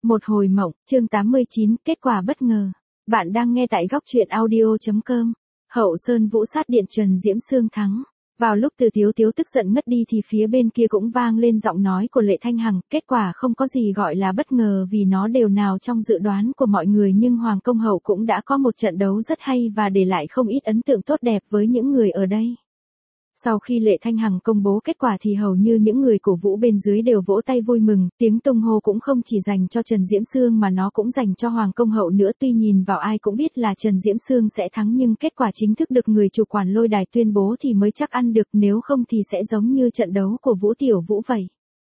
Một hồi mộng, chương 89, kết quả bất ngờ. Bạn đang nghe tại góc truyện audio.com. Hậu Sơn Vũ sát điện Trần Diễm Sương thắng. Vào lúc Từ Tiếu Tiếu tức giận ngất đi thì phía bên kia cũng vang lên giọng nói của Lệ Thanh Hằng. Kết quả không có gì gọi là bất ngờ vì nó đều nào trong dự đoán của mọi người, nhưng Hoàng Công Hậu cũng đã có một trận đấu rất hay và để lại không ít ấn tượng tốt đẹp với những người ở đây. Sau khi Lệ Thanh Hằng công bố kết quả thì hầu như những người cổ vũ bên dưới đều vỗ tay vui mừng, tiếng tung hô cũng không chỉ dành cho Trần Diễm Sương mà nó cũng dành cho Hoàng Công Hậu nữa. Tuy nhìn vào ai cũng biết là Trần Diễm Sương sẽ thắng, nhưng kết quả chính thức được người chủ quản lôi đài tuyên bố thì mới chắc ăn được, nếu không thì sẽ giống như trận đấu của Vũ Tiểu Vũ vậy.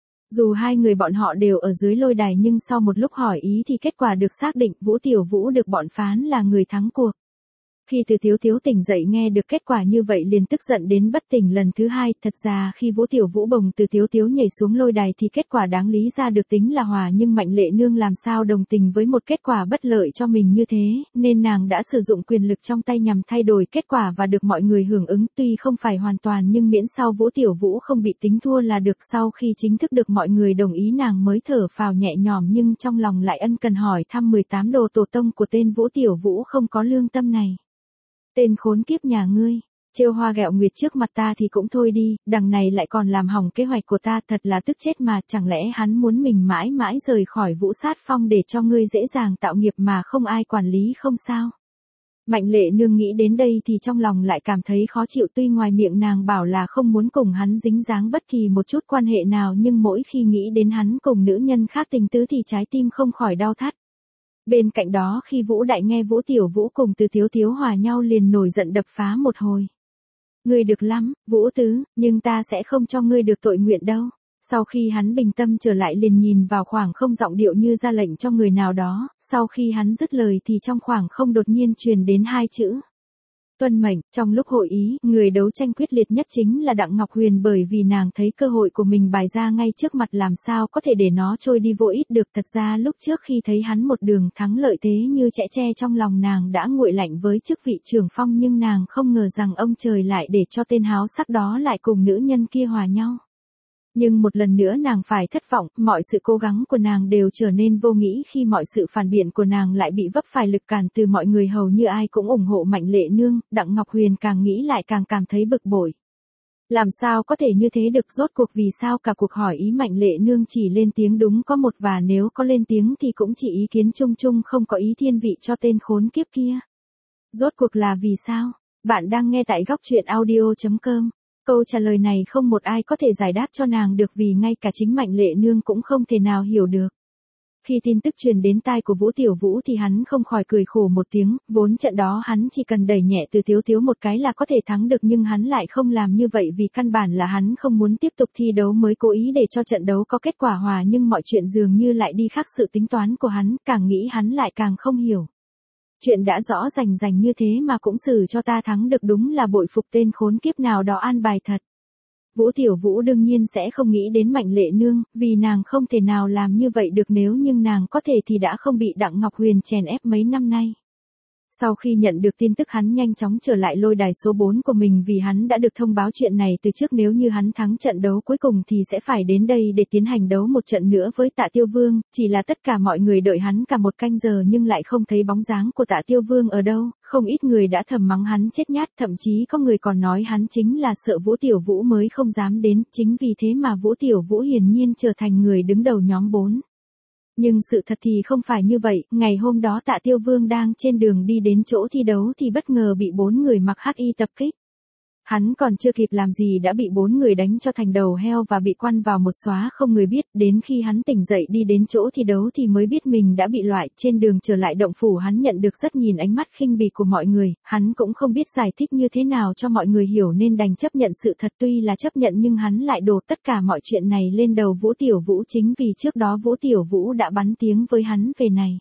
Dù hai người bọn họ đều ở dưới lôi đài nhưng sau một lúc hỏi ý thì kết quả được xác định, Vũ Tiểu Vũ được bọn phán là người thắng cuộc. Khi Từ Tiếu Tiếu tỉnh dậy nghe được kết quả như vậy liền tức giận đến bất tỉnh lần thứ hai. Thật ra khi Vũ Tiểu Vũ bồng Từ Tiếu Tiếu nhảy xuống lôi đài thì kết quả đáng lý ra được tính là hòa, nhưng Mạnh Lệ Nương làm sao đồng tình với một kết quả bất lợi cho mình như thế, nên nàng đã sử dụng quyền lực trong tay nhằm thay đổi kết quả và được mọi người hưởng ứng. Tuy không phải hoàn toàn nhưng miễn sao Vũ Tiểu Vũ không bị tính thua là được. Sau khi chính thức được mọi người đồng ý nàng mới thở phào nhẹ nhõm, nhưng trong lòng lại ân cần hỏi thăm 18 đồ tổ tông của tên Vũ Tiểu Vũ không có lương tâm này. Tên khốn kiếp nhà ngươi, trêu hoa ghẹo nguyệt trước mặt ta thì cũng thôi đi, đằng này lại còn làm hỏng kế hoạch của ta, thật là tức chết mà. Chẳng lẽ hắn muốn mình mãi mãi rời khỏi Vũ Sát Phong để cho ngươi dễ dàng tạo nghiệp mà không ai quản lý không sao? Mạnh Lệ Nương nghĩ đến đây thì trong lòng lại cảm thấy khó chịu. Tuy ngoài miệng nàng bảo là không muốn cùng hắn dính dáng bất kỳ một chút quan hệ nào, nhưng mỗi khi nghĩ đến hắn cùng nữ nhân khác tình tứ thì trái tim không khỏi đau thắt. Bên cạnh đó khi Vũ Đại nghe Vũ Tiểu Vũ cùng Từ Tiếu Tiếu hòa nhau liền nổi giận đập phá một hồi. Ngươi được lắm, Vũ Tứ, nhưng ta sẽ không cho ngươi được tội nguyện đâu. Sau khi hắn bình tâm trở lại liền nhìn vào khoảng không, giọng điệu như ra lệnh cho người nào đó. Sau khi hắn dứt lời thì trong khoảng không đột nhiên truyền đến hai chữ: tuân mệnh. Trong lúc hội ý, người đấu tranh quyết liệt nhất chính là Đặng Ngọc Huyền, bởi vì nàng thấy cơ hội của mình bày ra ngay trước mặt, làm sao có thể để nó trôi đi vô ích được. Thật ra lúc trước khi thấy hắn một đường thắng lợi thế như chẽ tre, trong lòng nàng đã nguội lạnh với chức vị trưởng phong, nhưng nàng không ngờ rằng ông trời lại để cho tên háo sắc đó lại cùng nữ nhân kia hòa nhau. Nhưng một lần nữa nàng phải thất vọng, mọi sự cố gắng của nàng đều trở nên vô nghĩa khi mọi sự phản biện của nàng lại bị vấp phải lực cản từ mọi người, hầu như ai cũng ủng hộ Mạnh Lệ Nương. Đặng Ngọc Huyền càng nghĩ lại càng cảm thấy bực bội. Làm sao có thể như thế được, rốt cuộc vì sao cả cuộc hỏi ý Mạnh Lệ Nương chỉ lên tiếng đúng có một, và nếu có lên tiếng thì cũng chỉ ý kiến chung chung, không có ý thiên vị cho tên khốn kiếp kia. Rốt cuộc là vì sao? Bạn đang nghe tại góc truyện audio.com. Câu trả lời này không một ai có thể giải đáp cho nàng được, vì ngay cả chính Mạnh Lệ Nương cũng không thể nào hiểu được. Khi tin tức truyền đến tai của Vũ Tiểu Vũ thì hắn không khỏi cười khổ một tiếng, vốn trận đó hắn chỉ cần đẩy nhẹ Từ Tiếu Tiếu một cái là có thể thắng được, nhưng hắn lại không làm như vậy vì căn bản là hắn không muốn tiếp tục thi đấu, mới cố ý để cho trận đấu có kết quả hòa, nhưng mọi chuyện dường như lại đi khác sự tính toán của hắn, càng nghĩ hắn lại càng không hiểu. Chuyện đã rõ rành như thế mà cũng xử cho ta thắng được, đúng là bội phục tên khốn kiếp nào đó an bài thật. Vũ Tiểu Vũ đương nhiên sẽ không nghĩ đến Mạnh Lệ Nương, vì nàng không thể nào làm như vậy được, nếu nhưng nàng có thể thì đã không bị Đặng Ngọc Huyền chèn ép mấy năm nay. Sau khi nhận được tin tức hắn nhanh chóng trở lại lôi đài số 4 của mình, vì hắn đã được thông báo chuyện này từ trước, nếu như hắn thắng trận đấu cuối cùng thì sẽ phải đến đây để tiến hành đấu một trận nữa với Tạ Tiêu Vương. Chỉ là tất cả mọi người đợi hắn cả một canh giờ nhưng lại không thấy bóng dáng của Tạ Tiêu Vương ở đâu, không ít người đã thầm mắng hắn chết nhát, thậm chí có người còn nói hắn chính là sợ Vũ Tiểu Vũ mới không dám đến, chính vì thế mà Vũ Tiểu Vũ hiển nhiên trở thành người đứng đầu nhóm 4. Nhưng sự thật thì không phải như vậy, ngày hôm đó Tạ Tiêu Vương đang trên đường đi đến chỗ thi đấu thì bất ngờ bị 4 người mặc hắc y tập kích. Hắn còn chưa kịp làm gì đã bị 4 người đánh cho thành đầu heo và bị quăn vào một xóa không người biết, đến khi hắn tỉnh dậy đi đến chỗ thi đấu thì mới biết mình đã bị loại. Trên đường trở lại động phủ hắn nhận được rất nhìn ánh mắt khinh bỉ của mọi người, hắn cũng không biết giải thích như thế nào cho mọi người hiểu nên đành chấp nhận sự thật. Tuy là chấp nhận nhưng hắn lại đổ tất cả mọi chuyện này lên đầu Vũ Tiểu Vũ, chính vì trước đó Vũ Tiểu Vũ đã bắn tiếng với hắn về này.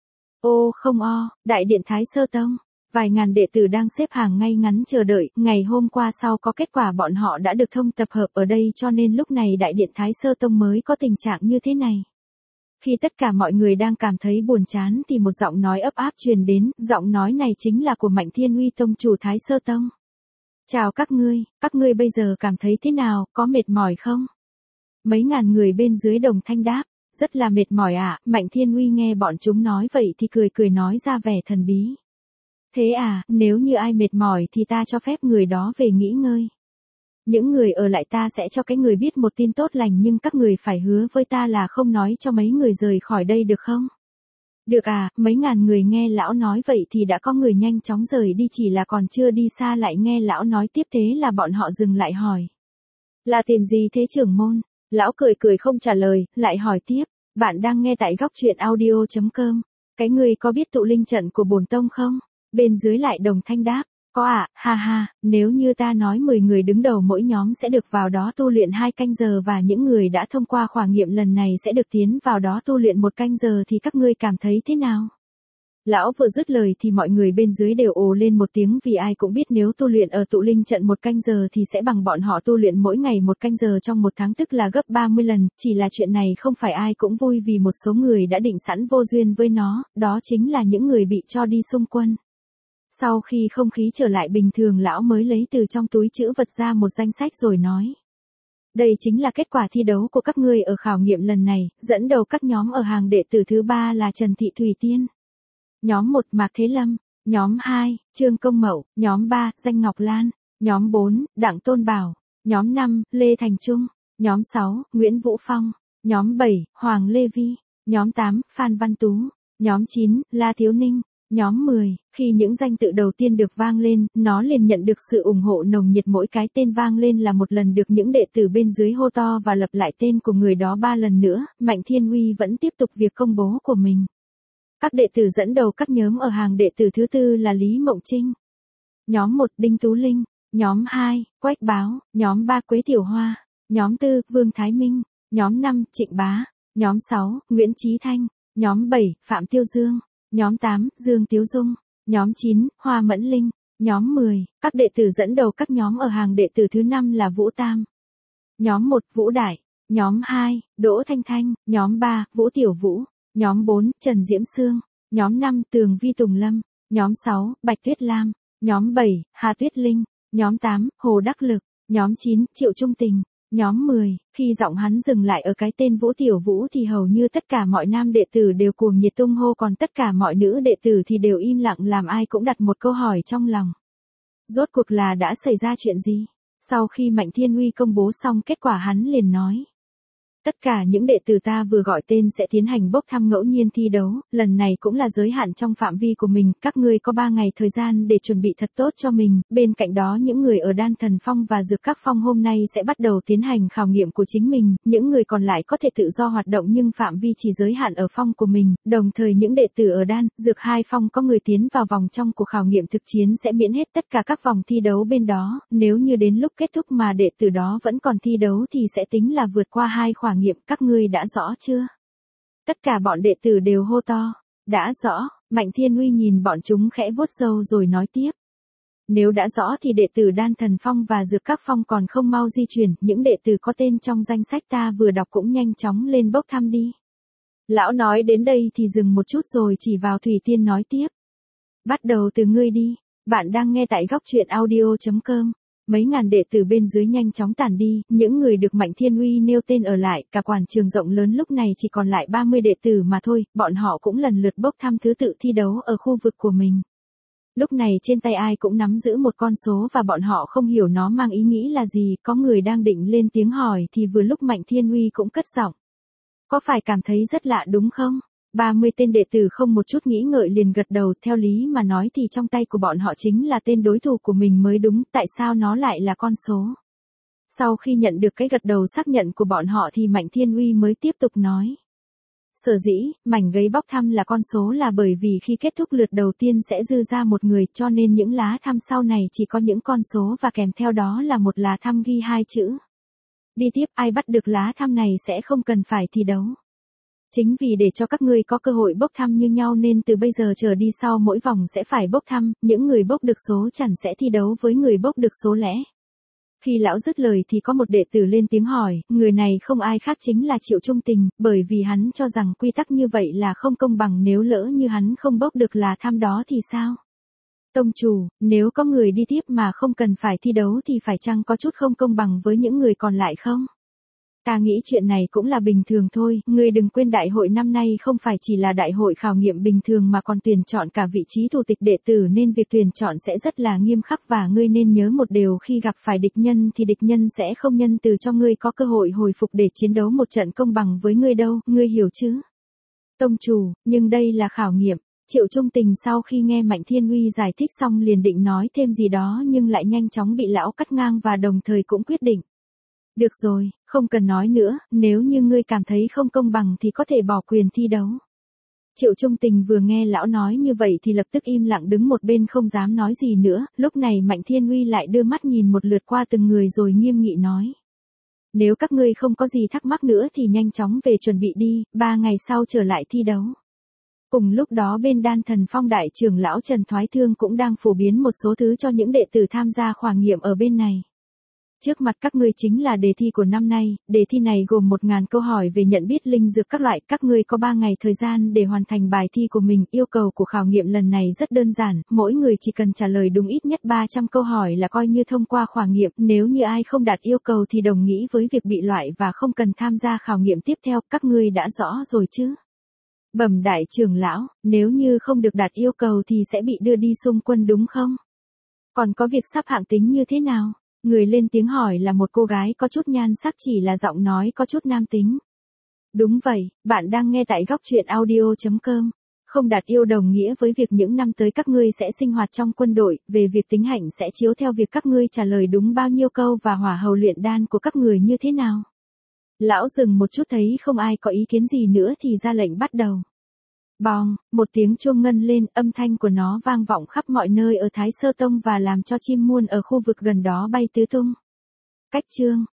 Ô không o, đại điện Thái Sơ Tông. Vài ngàn đệ tử đang xếp hàng ngay ngắn chờ đợi, ngày hôm qua sau có kết quả bọn họ đã được thông tập hợp ở đây, cho nên lúc này đại điện Thái Sơ Tông mới có tình trạng như thế này. Khi tất cả mọi người đang cảm thấy buồn chán thì một giọng nói ấp áp truyền đến, giọng nói này chính là của Mạnh Thiên Uy Tông chủ Thái Sơ Tông. Chào các ngươi bây giờ cảm thấy thế nào, có mệt mỏi không? Mấy ngàn người bên dưới đồng thanh đáp. Rất là mệt mỏi ạ, Mạnh Thiên Uy nghe bọn chúng nói vậy thì cười cười nói ra vẻ thần bí. Thế à, nếu như ai mệt mỏi thì ta cho phép người đó về nghỉ ngơi. Những người ở lại ta sẽ cho cái người biết một tin tốt lành nhưng các người phải hứa với ta là không nói cho mấy người rời khỏi đây được không? Được à, mấy ngàn người nghe lão nói vậy thì đã có người nhanh chóng rời đi, chỉ là còn chưa đi xa lại nghe lão nói tiếp, thế là bọn họ dừng lại hỏi. Là tiền gì thế trưởng môn? Lão cười cười không trả lời, lại hỏi tiếp. Bạn đang nghe tại góc truyện audio.com. Cái người có biết tụ linh trận của bổn tông không? Bên dưới lại đồng thanh đáp. Có ạ, ha ha, nếu như ta nói 10 người đứng đầu mỗi nhóm sẽ được vào đó tu luyện 2 canh giờ và những người đã thông qua khảo nghiệm lần này sẽ được tiến vào đó tu luyện 1 canh giờ thì các ngươi cảm thấy thế nào? Lão vừa dứt lời thì mọi người bên dưới đều ồ lên một tiếng, vì ai cũng biết nếu tu luyện ở tụ linh trận 1 canh giờ thì sẽ bằng bọn họ tu luyện mỗi ngày 1 canh giờ trong 1 tháng, tức là gấp 30 lần, chỉ là chuyện này không phải ai cũng vui vì một số người đã định sẵn vô duyên với nó, đó chính là những người bị cho đi xung quân. Sau khi không khí trở lại bình thường, lão mới lấy từ trong túi trữ vật ra một danh sách rồi nói. Đây chính là kết quả thi đấu của các ngươi ở khảo nghiệm lần này, dẫn đầu các nhóm ở hàng đệ tử thứ 3 là Trần Thị Thủy Tiên. Nhóm 1 Mạc Thế Lâm, nhóm 2, Trương Công Mậu, nhóm 3, Danh Ngọc Lan, nhóm 4, Đặng Tôn Bảo, nhóm 5, Lê Thành Trung, nhóm 6, Nguyễn Vũ Phong, nhóm 7, Hoàng Lê Vi, nhóm 8, Phan Văn Tú, nhóm 9, La Thiếu Ninh, nhóm 10, khi những danh tự đầu tiên được vang lên, nó liền nhận được sự ủng hộ nồng nhiệt, mỗi cái tên vang lên là một lần được những đệ tử bên dưới hô to và lặp lại tên của người đó 3 lần nữa, Mạnh Thiên Uy vẫn tiếp tục việc công bố của mình. Các đệ tử dẫn đầu các nhóm ở hàng đệ tử thứ 4 là Lý Mộng Trinh, nhóm 1 Đinh Tú Linh, nhóm 2, Quách Báo, nhóm 3 Quế Tiểu Hoa, nhóm 4 Vương Thái Minh, nhóm 5 Trịnh Bá, nhóm 6 Nguyễn Chí Thanh, nhóm 7 Phạm Tiêu Dương, nhóm 8 Dương Tiếu Dung, nhóm 9 Hoa Mẫn Linh, nhóm 10 các đệ tử dẫn đầu các nhóm ở hàng đệ tử thứ 5 là Vũ Tam, nhóm 1 Vũ Đại, nhóm 2 Đỗ Thanh Thanh, nhóm 3 Vũ Tiểu Vũ, nhóm 4 Trần Diễm Sương, nhóm 5 Tường Vi Tùng Lâm, nhóm 6 Bạch Tuyết Lam, nhóm 7 Hà Tuyết Linh, nhóm 8 Hồ Đắc Lực, nhóm 9 Triệu Trung Tình, nhóm 10, khi giọng hắn dừng lại ở cái tên Vũ Tiểu Vũ thì hầu như tất cả mọi nam đệ tử đều cuồng nhiệt tung hô, còn tất cả mọi nữ đệ tử thì đều im lặng, làm ai cũng đặt một câu hỏi trong lòng. Rốt cuộc là đã xảy ra chuyện gì? Sau khi Mạnh Thiên Uy công bố xong kết quả, hắn liền nói. Tất cả những đệ tử ta vừa gọi tên sẽ tiến hành bốc thăm ngẫu nhiên thi đấu, lần này cũng là giới hạn trong phạm vi của mình, các ngươi có 3 ngày thời gian để chuẩn bị thật tốt cho mình, bên cạnh đó những người ở Đan Thần Phong và Dược Các Phong hôm nay sẽ bắt đầu tiến hành khảo nghiệm của chính mình, những người còn lại có thể tự do hoạt động nhưng phạm vi chỉ giới hạn ở phong của mình, đồng thời những đệ tử ở Đan, Dược 2 phong có người tiến vào vòng trong cuộc khảo nghiệm thực chiến sẽ miễn hết tất cả các vòng thi đấu bên đó, nếu như đến lúc kết thúc mà đệ tử đó vẫn còn thi đấu thì sẽ tính là vượt qua 2 khảo nghiệm, các ngươi đã rõ chưa? Tất cả bọn đệ tử đều hô to. Đã rõ, Mạnh Thiên Uy nhìn bọn chúng khẽ vuốt râu rồi nói tiếp. Nếu đã rõ thì đệ tử Đan Thần Phong và Dược Các Phong còn không mau di chuyển, những đệ tử có tên trong danh sách ta vừa đọc cũng nhanh chóng lên bốc thăm đi. Lão nói đến đây thì dừng một chút rồi chỉ vào Thủy Tiên nói tiếp. Bắt đầu từ ngươi đi, bạn đang nghe tại góc truyện audio.com. Mấy ngàn đệ tử bên dưới nhanh chóng tản đi, những người được Mạnh Thiên Uy nêu tên ở lại, cả quảng trường rộng lớn lúc này chỉ còn lại 30 đệ tử mà thôi, bọn họ cũng lần lượt bốc thăm thứ tự thi đấu ở khu vực của mình. Lúc này trên tay ai cũng nắm giữ một con số và bọn họ không hiểu nó mang ý nghĩ là gì, có người đang định lên tiếng hỏi thì vừa lúc Mạnh Thiên Uy cũng cất giọng. Có phải cảm thấy rất lạ đúng không? 30 tên đệ tử không một chút nghĩ ngợi liền gật đầu, theo lý mà nói thì trong tay của bọn họ chính là tên đối thủ của mình mới đúng, tại sao nó lại là con số? Sau khi nhận được cái gật đầu xác nhận của bọn họ thì Mạnh Thiên Uy mới tiếp tục nói. Sở dĩ, mảnh giấy bốc thăm là con số là bởi vì khi kết thúc lượt đầu tiên sẽ dư ra một người, cho nên những lá thăm sau này chỉ có những con số và kèm theo đó là một lá thăm ghi 2 chữ. Đi tiếp, ai bắt được lá thăm này sẽ không cần phải thi đấu. Chính vì để cho các ngươi có cơ hội bốc thăm như nhau nên từ bây giờ trở đi sau mỗi vòng sẽ phải bốc thăm, những người bốc được số chẵn sẽ thi đấu với người bốc được số lẻ. Khi lão dứt lời thì có một đệ tử lên tiếng hỏi, người này không ai khác chính là Triệu Trung Tình, bởi vì hắn cho rằng quy tắc như vậy là không công bằng, nếu lỡ như hắn không bốc được là thăm đó thì sao? Tông chủ, nếu có người đi tiếp mà không cần phải thi đấu thì phải chăng có chút không công bằng với những người còn lại không? Ta nghĩ chuyện này cũng là bình thường thôi, ngươi đừng quên đại hội năm nay không phải chỉ là đại hội khảo nghiệm bình thường mà còn tuyển chọn cả vị trí thủ tịch đệ tử nên việc tuyển chọn sẽ rất là nghiêm khắc và ngươi nên nhớ một điều khi gặp phải địch nhân thì địch nhân sẽ không nhân từ cho ngươi có cơ hội hồi phục để chiến đấu một trận công bằng với ngươi đâu, ngươi hiểu chứ? Tông chủ, nhưng đây là khảo nghiệm. Triệu Trung Tình sau khi nghe Mạnh Thiên Uy giải thích xong liền định nói thêm gì đó nhưng lại nhanh chóng bị lão cắt ngang và đồng thời cũng quyết định. Được rồi, không cần nói nữa, nếu như ngươi cảm thấy không công bằng thì có thể bỏ quyền thi đấu. Triệu Trung Tình vừa nghe lão nói như vậy thì lập tức im lặng đứng một bên không dám nói gì nữa, lúc này Mạnh Thiên Uy lại đưa mắt nhìn một lượt qua từng người rồi nghiêm nghị nói. Nếu các ngươi không có gì thắc mắc nữa thì nhanh chóng về chuẩn bị đi, 3 ngày sau trở lại thi đấu. Cùng lúc đó bên Đan Thần Phong đại trưởng lão Trần Thoái Thương cũng đang phổ biến một số thứ cho những đệ tử tham gia khảo nghiệm ở bên này. Trước mặt các ngươi chính là đề thi của năm nay, đề thi này gồm 1000 câu hỏi về nhận biết linh dược các loại, các ngươi có 3 ngày thời gian để hoàn thành bài thi của mình, yêu cầu của khảo nghiệm lần này rất đơn giản, mỗi người chỉ cần trả lời đúng ít nhất 300 câu hỏi là coi như thông qua khảo nghiệm, nếu như ai không đạt yêu cầu thì đồng nghĩa với việc bị loại và không cần tham gia khảo nghiệm tiếp theo, các ngươi đã rõ rồi chứ? Bẩm đại trưởng lão, nếu như không được đạt yêu cầu thì sẽ bị đưa đi xung quân đúng không? Còn có việc sắp hạng tính như thế nào? Người lên tiếng hỏi là một cô gái có chút nhan sắc chỉ là giọng nói có chút nam tính. Đúng vậy, bạn đang nghe tại góc truyện audio.com. Không đạt yêu đồng nghĩa với việc những năm tới các ngươi sẽ sinh hoạt trong quân đội, về việc tính hạnh sẽ chiếu theo việc các ngươi trả lời đúng bao nhiêu câu và hỏa hầu luyện đan của các người như thế nào. Lão dừng một chút thấy không ai có ý kiến gì nữa thì ra lệnh bắt đầu. Bòng, một tiếng chuông ngân lên, âm thanh của nó vang vọng khắp mọi nơi ở Thái Sơ Tông và làm cho chim muôn ở khu vực gần đó bay tứ tung. Cách chương